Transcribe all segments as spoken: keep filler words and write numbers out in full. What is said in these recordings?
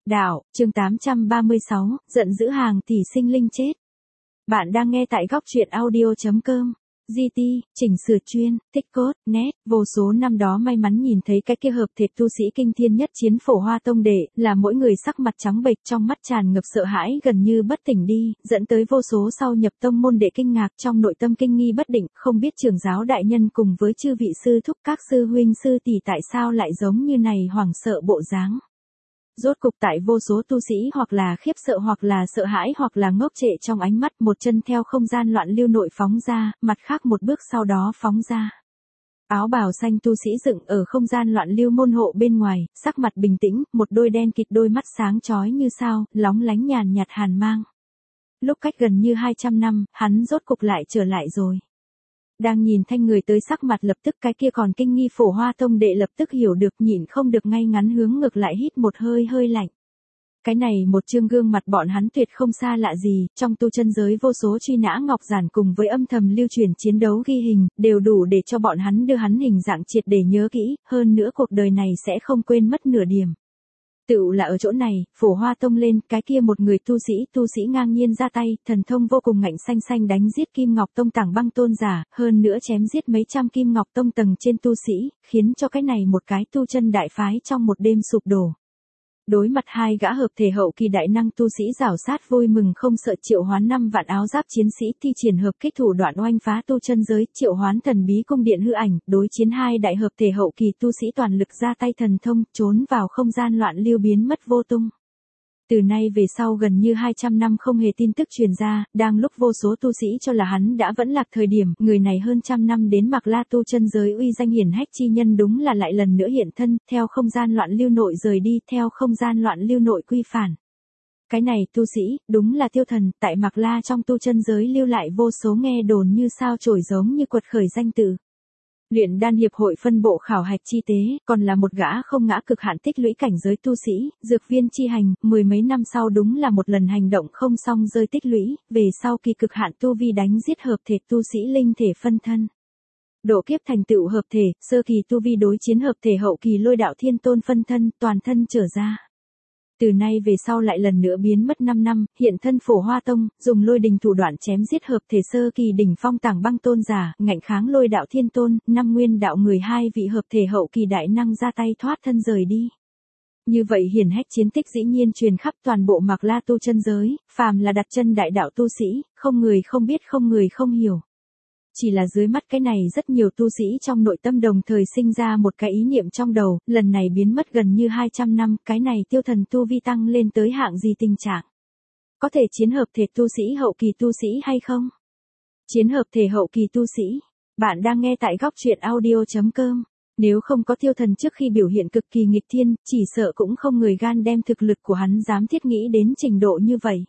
Đạo, chương tám trăm ba mươi sáu, giận dữ hàng tỷ sinh linh chết. Bạn đang nghe tại góc truyện audio chấm com. giê tê, chỉnh sửa chuyên, tích cốt, net, vô số năm đó may mắn nhìn thấy cái kia hợp thể tu sĩ kinh thiên nhất chiến Phổ Hoa Tông đệ, là mỗi người sắc mặt trắng bệch, trong mắt tràn ngập sợ hãi gần như bất tỉnh đi, dẫn tới vô số sau nhập tông môn đệ kinh ngạc, trong nội tâm kinh nghi bất định, không biết trưởng giáo đại nhân cùng với chư vị sư thúc các sư huynh sư tỷ tại sao lại giống như này hoảng sợ bộ dáng. Rốt cục tại vô số tu sĩ hoặc là khiếp sợ hoặc là sợ hãi hoặc là ngốc trệ trong ánh mắt, một chân theo không gian loạn lưu nội phóng ra, mặt khác một bước sau đó phóng ra. Áo bào xanh tu sĩ dựng ở không gian loạn lưu môn hộ bên ngoài, sắc mặt bình tĩnh, một đôi đen kịt đôi mắt sáng chói như sao, lóng lánh nhàn nhạt hàn mang. Lúc cách gần như hai trăm năm, hắn rốt cục lại trở lại rồi. Đang nhìn thanh người tới sắc mặt lập tức cái kia còn kinh nghi Phổ Hoa Tông đệ lập tức hiểu được, nhịn không được ngay ngắn hướng ngược lại hít một hơi hơi lạnh. Cái này một chương gương mặt bọn hắn tuyệt không xa lạ gì, trong tu chân giới vô số truy nã ngọc giản cùng với âm thầm lưu truyền chiến đấu ghi hình, đều đủ để cho bọn hắn đưa hắn hình dạng triệt để nhớ kỹ, hơn nữa cuộc đời này sẽ không quên mất nửa điểm. Tựu là ở chỗ này, Phổ Hoa Tông lên, cái kia một người tu sĩ, tu sĩ ngang nhiên ra tay, thần thông vô cùng ngạnh xanh xanh đánh giết Kim Ngọc Tông Tảng Băng tôn giả, hơn nữa chém giết mấy trăm Kim Ngọc Tông tầng trên tu sĩ, khiến cho cái này một cái tu chân đại phái trong một đêm sụp đổ. Đối mặt hai gã hợp thể hậu kỳ đại năng tu sĩ rảo sát vui mừng không sợ triệu hoán năm vạn áo giáp chiến sĩ thi triển hợp kích thủ đoạn oanh phá tu chân giới, triệu hoán thần bí cung điện hư ảnh, đối chiến hai đại hợp thể hậu kỳ tu sĩ toàn lực ra tay thần thông, trốn vào không gian loạn lưu biến mất vô tung. Từ nay về sau gần như hai trăm năm không hề tin tức truyền ra, đang lúc vô số tu sĩ cho là hắn đã vẫn lạc thời điểm, người này hơn trăm năm đến Mạc La tu chân giới uy danh hiển hách chi nhân đúng là lại lần nữa hiện thân, theo không gian loạn lưu nội rời đi, theo không gian loạn lưu nội quy phản. Cái này tu sĩ, đúng là Tiêu Thần, tại Mạc La trong tu chân giới lưu lại vô số nghe đồn như sao chổi giống như quật khởi danh tự. Luyện đan hiệp hội phân bộ khảo hạch chi tế, còn là một gã không ngã cực hạn tích lũy cảnh giới tu sĩ, dược viên chi hành, mười mấy năm sau đúng là một lần hành động không song rơi tích lũy, về sau kỳ cực hạn tu vi đánh giết hợp thể tu sĩ linh thể phân thân. Độ kiếp thành tựu hợp thể, sơ kỳ tu vi đối chiến hợp thể hậu kỳ lôi đạo thiên tôn phân thân, toàn thân trở ra. Từ nay về sau lại lần nữa biến mất năm năm, hiện thân Phổ Hoa Tông, dùng lôi đình thủ đoạn chém giết hợp thể sơ kỳ đỉnh phong Tảng Băng tôn giả, ngạnh kháng lôi đạo thiên tôn, năm nguyên đạo người hai vị hợp thể hậu kỳ đại năng ra tay thoát thân rời đi. Như vậy hiển hách chiến tích dĩ nhiên truyền khắp toàn bộ Mạc La tu chân giới, phàm là đặt chân đại đạo tu sĩ, không người không biết không người không hiểu. Chỉ là dưới mắt cái này rất nhiều tu sĩ trong nội tâm đồng thời sinh ra một cái ý niệm trong đầu, lần này biến mất gần như hai trăm năm, cái này Tiêu Thần tu vi tăng lên tới hạng gì tình trạng? Có thể chiến hợp thể tu sĩ hậu kỳ tu sĩ hay không? Chiến hợp thể hậu kỳ tu sĩ, bạn đang nghe tại góc truyện audio chấm com. Nếu không có Tiêu Thần trước khi biểu hiện cực kỳ nghịch thiên, chỉ sợ cũng không người gan đem thực lực của hắn dám thiết nghĩ đến trình độ như vậy.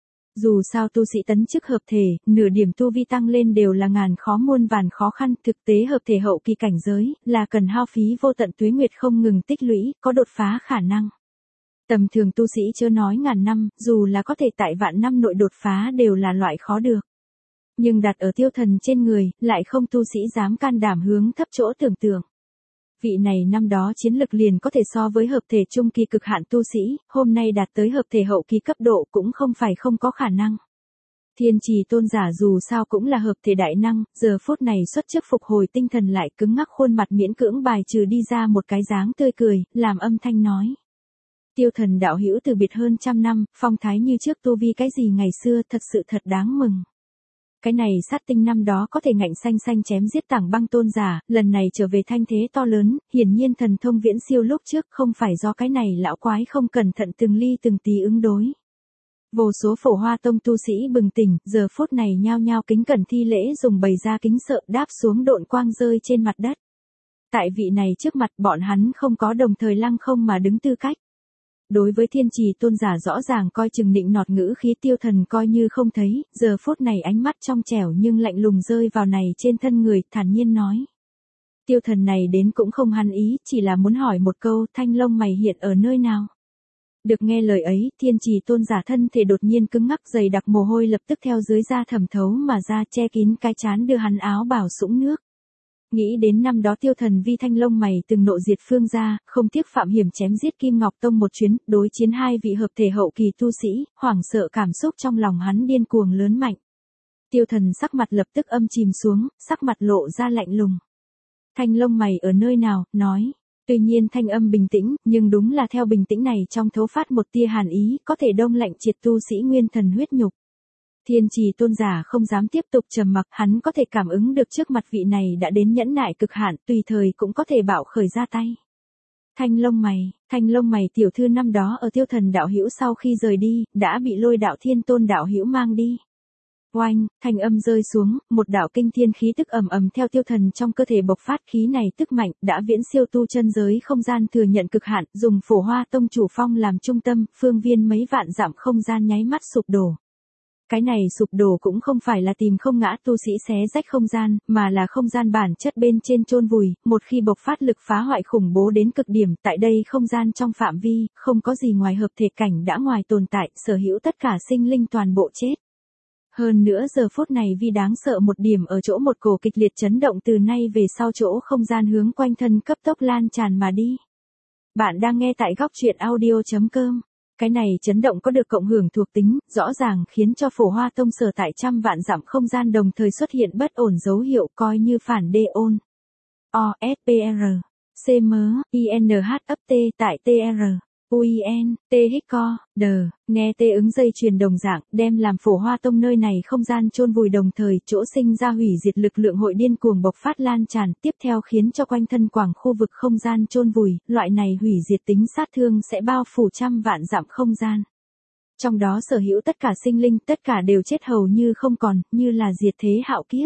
Dù sao tu sĩ tấn chức hợp thể, nửa điểm tu vi tăng lên đều là ngàn khó muôn vàn khó khăn, thực tế hợp thể hậu kỳ cảnh giới, là cần hao phí vô tận tuế nguyệt không ngừng tích lũy, có đột phá khả năng. Tầm thường tu sĩ chưa nói ngàn năm, dù là có thể tại vạn năm nội đột phá đều là loại khó được. Nhưng đặt ở Tiêu Thần trên người, lại không tu sĩ dám can đảm hướng thấp chỗ tưởng tượng. Vị này năm đó chiến lực liền có thể so với hợp thể trung kỳ cực hạn tu sĩ, hôm nay đạt tới hợp thể hậu kỳ cấp độ cũng không phải không có khả năng. Thiên Trì tôn giả dù sao cũng là hợp thể đại năng, giờ phút này xuất trước phục hồi tinh thần lại cứng ngắc khuôn mặt miễn cưỡng bài trừ đi ra một cái dáng tươi cười, làm âm thanh nói. Tiêu Thần đạo hữu từ biệt hơn trăm năm, phong thái như trước tu vi cái gì ngày xưa thật sự thật đáng mừng. Cái này sát tinh năm đó có thể ngạnh xanh xanh chém giết Tảng Băng tôn giả, lần này trở về thanh thế to lớn, hiển nhiên thần thông viễn siêu lúc trước, không phải do cái này lão quái không cẩn thận từng ly từng tí ứng đối. Vô số Phổ Hoa Tông tu sĩ bừng tỉnh, giờ phút này nhao nhao kính cẩn thi lễ dùng bày ra kính sợ đáp xuống độn quang rơi trên mặt đất. Tại vị này trước mặt bọn hắn không có đồng thời lăng không mà đứng tư cách. Đối với Thiên Trì tôn giả rõ ràng coi chừng nịnh nọt ngữ khí Tiêu Thần coi như không thấy, giờ phút này ánh mắt trong trẻo nhưng lạnh lùng rơi vào này trên thân người, thản nhiên nói. Tiêu Thần này đến cũng không hắn ý, chỉ là muốn hỏi một câu, thanh lông mày hiện ở nơi nào? Được nghe lời ấy, Thiên Trì tôn giả thân thể đột nhiên cứng ngắc, dày đặc mồ hôi lập tức theo dưới da thẩm thấu mà ra che kín cái trán đưa hắn áo bào sũng nước. Nghĩ đến năm đó tiêu thần vi thanh lông mày từng nộ diệt Phương gia, không tiếc phạm hiểm chém giết Kim Ngọc Tông một chuyến, đối chiến hai vị hợp thể hậu kỳ tu sĩ, hoảng sợ cảm xúc trong lòng hắn điên cuồng lớn mạnh. Tiêu thần sắc mặt lập tức âm chìm xuống, sắc mặt lộ ra lạnh lùng. Thanh lông mày ở nơi nào, nói. Tuy nhiên thanh âm bình tĩnh, nhưng đúng là theo bình tĩnh này trong thấu phát một tia hàn ý, có thể đông lạnh triệt tu sĩ nguyên thần huyết nhục. Thiên trì tôn giả không dám tiếp tục trầm mặc, hắn có thể cảm ứng được trước mặt vị này đã đến nhẫn nại cực hạn, tùy thời cũng có thể bạo khởi ra tay. Thanh lông mày, thanh lông mày tiểu thư năm đó ở tiêu thần đạo hữu sau khi rời đi, đã bị lôi đạo thiên tôn đạo hữu mang đi. Oanh, thanh âm rơi xuống, một đạo kinh thiên khí tức ầm ầm theo tiêu thần trong cơ thể bộc phát, khí này tức mạnh, đã viễn siêu tu chân giới không gian thừa nhận cực hạn, dùng Phổ Hoa Tông chủ phong làm trung tâm, phương viên mấy vạn dặm không gian nháy mắt sụp đổ. Cái này sụp đổ cũng không phải là tìm không ngã tu sĩ xé rách không gian, mà là không gian bản chất bên trên chôn vùi, một khi bộc phát lực phá hoại khủng bố đến cực điểm, tại đây không gian trong phạm vi, không có gì ngoài hợp thể cảnh đã ngoài tồn tại, sở hữu tất cả sinh linh toàn bộ chết. Hơn nữa giờ phút này vì đáng sợ một điểm ở chỗ một cổ kịch liệt chấn động từ nay về sau chỗ không gian hướng quanh thân cấp tốc lan tràn mà đi. Bạn đang nghe tại góc truyện audio.com. Cái này chấn động có được cộng hưởng thuộc tính, rõ ràng khiến cho Phổ Hoa Tông sở tại trăm vạn dặm không gian đồng thời xuất hiện bất ổn dấu hiệu coi như phản đê ôn. O, S, P, R, C, M, I, N, H, ấp T tại T, R. u i en, T H co, D, nghe tê ứng dây truyền đồng dạng, đem làm Phổ Hoa Tông nơi này không gian chôn vùi đồng thời, chỗ sinh ra hủy diệt lực lượng hội điên cuồng bộc phát lan tràn, tiếp theo khiến cho quanh thân quảng khu vực không gian chôn vùi, loại này hủy diệt tính sát thương sẽ bao phủ trăm vạn dặm không gian. Trong đó sở hữu tất cả sinh linh, tất cả đều chết hầu như không còn, như là diệt thế hạo kiếp.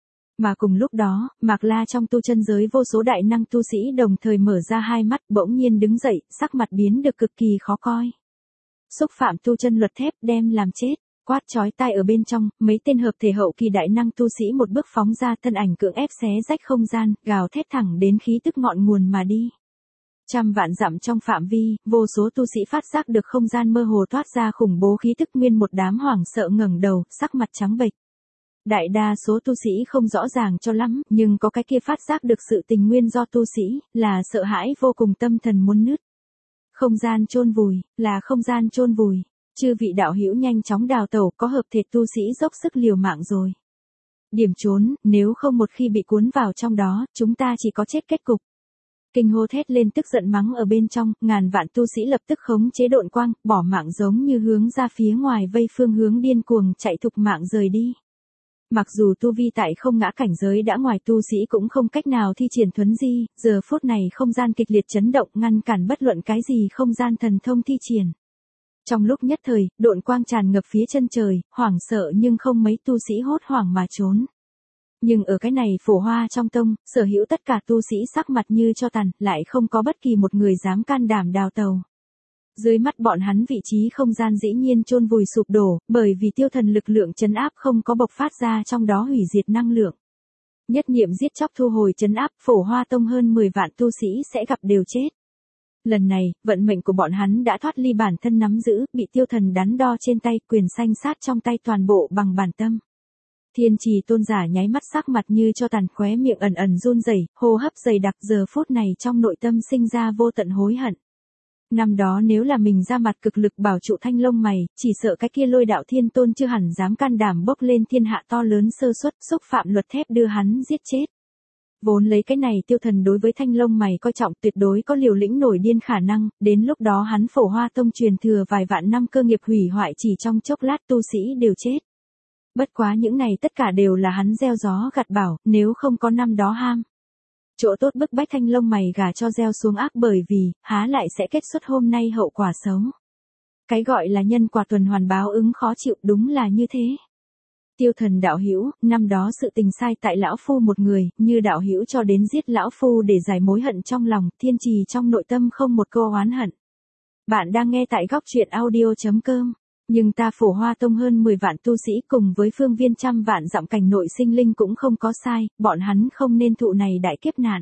Mà cùng lúc đó, Mạc La trong tu chân giới vô số đại năng tu sĩ đồng thời mở ra hai mắt, bỗng nhiên đứng dậy, sắc mặt biến được cực kỳ khó coi. Xúc phạm tu chân luật thép đem làm chết, quát chói tai ở bên trong, mấy tên hợp thể hậu kỳ đại năng tu sĩ một bước phóng ra thân ảnh cưỡng ép xé rách không gian, gào thét thẳng đến khí tức ngọn nguồn mà đi. Trăm vạn dặm trong phạm vi, vô số tu sĩ phát giác được không gian mơ hồ thoát ra khủng bố khí tức, nguyên một đám hoảng sợ ngẩng đầu, sắc mặt trắng bệch. Đại đa số tu sĩ không rõ ràng cho lắm, nhưng có cái kia phát giác được sự tình nguyên do tu sĩ, là sợ hãi vô cùng tâm thần muốn nứt. Không gian chôn vùi, là không gian chôn vùi. Chư vị đạo hữu nhanh chóng đào tẩu, có hợp thể tu sĩ dốc sức liều mạng rồi. Điểm trốn, nếu không một khi bị cuốn vào trong đó, chúng ta chỉ có chết kết cục. Kinh hô thét lên tức giận mắng ở bên trong, ngàn vạn tu sĩ lập tức khống chế độn quang, bỏ mạng giống như hướng ra phía ngoài vây phương hướng điên cuồng chạy thục mạng rời đi. Mặc dù tu vi tại không ngã cảnh giới đã ngoài tu sĩ cũng không cách nào thi triển thuấn di, giờ phút này không gian kịch liệt chấn động ngăn cản bất luận cái gì không gian thần thông thi triển. Trong lúc nhất thời, độn quang tràn ngập phía chân trời, hoảng sợ nhưng không mấy tu sĩ hốt hoảng mà trốn. Nhưng ở cái này Phổ Hoa trong tông, sở hữu tất cả tu sĩ sắc mặt như cho tàn, lại không có bất kỳ một người dám can đảm đào tàu. Dưới mắt bọn hắn vị trí không gian dĩ nhiên chôn vùi sụp đổ, bởi vì tiêu thần lực lượng trấn áp không có bộc phát ra trong đó hủy diệt năng lượng. Nhất niệm giết chóc thu hồi trấn áp, Phổ Hoa Tông hơn mười vạn tu sĩ sẽ gặp đều chết. Lần này, vận mệnh của bọn hắn đã thoát ly bản thân nắm giữ, bị tiêu thần đắn đo trên tay, quyền sanh sát trong tay toàn bộ bằng bản tâm. Thiên trì tôn giả nháy mắt sắc mặt như cho tàn, khóe miệng ẩn ẩn run rẩy, hô hấp dày đặc, giờ phút này trong nội tâm sinh ra vô tận hối hận. Năm đó nếu là mình ra mặt cực lực bảo trụ thanh lông mày, chỉ sợ cái kia lôi đạo thiên tôn chưa hẳn dám can đảm bốc lên thiên hạ to lớn sơ suất, xúc phạm luật thép đưa hắn giết chết. Vốn lấy cái này tiêu thần đối với thanh lông mày coi trọng, tuyệt đối có liều lĩnh nổi điên khả năng, đến lúc đó hắn Phổ Hoa Tông truyền thừa vài vạn năm cơ nghiệp hủy hoại chỉ trong chốc lát tu sĩ đều chết. Bất quá những này tất cả đều là hắn gieo gió gặt bão, nếu không có năm đó ham. Chỗ tốt bức bách thanh lông mày gà cho gieo xuống ác, bởi vì, há lại sẽ kết xuất hôm nay hậu quả xấu. Cái gọi là nhân quả tuần hoàn báo ứng khó chịu, đúng là như thế. Tiêu thần đạo hữu, năm đó sự tình sai tại lão phu một người, như đạo hữu cho đến giết lão phu để giải mối hận trong lòng, thiên trì trong nội tâm không một câu oán hận. Bạn đang nghe tại góc truyện audio.com. Nhưng ta Phổ Hoa Tông hơn mười vạn tu sĩ cùng với phương viên trăm vạn dặm cảnh nội sinh linh cũng không có sai, bọn hắn không nên thụ này đại kiếp nạn.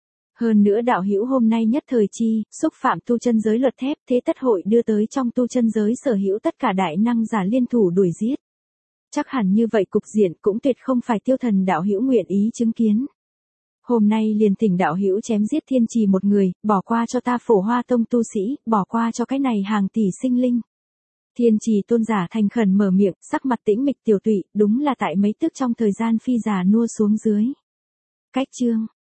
Hơn nữa đạo hữu hôm nay nhất thời chi, xúc phạm tu chân giới luật thép, thế tất hội đưa tới trong tu chân giới sở hữu tất cả đại năng giả liên thủ đuổi giết. Chắc hẳn như vậy cục diện cũng tuyệt không phải tiêu thần đạo hữu nguyện ý chứng kiến. Hôm nay liền thỉnh đạo hữu chém giết thiên trì một người, bỏ qua cho ta Phổ Hoa Tông tu sĩ, bỏ qua cho cái này hàng tỷ sinh linh. Thiên trì tôn giả thành khẩn mở miệng, sắc mặt tĩnh mịch tiểu tụy, đúng là tại mấy tức trong thời gian phi già nua xuống dưới. Cách chương